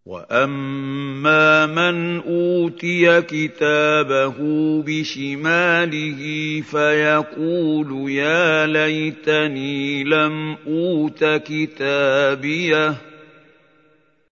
وَأَمَّا مَنْ أُوتِيَ كِتَابَهُ بِشِمَالِهِ فَيَقُولُ يَا لَيْتَنِي لَمْ أُوتَ كِتَابِيَهْ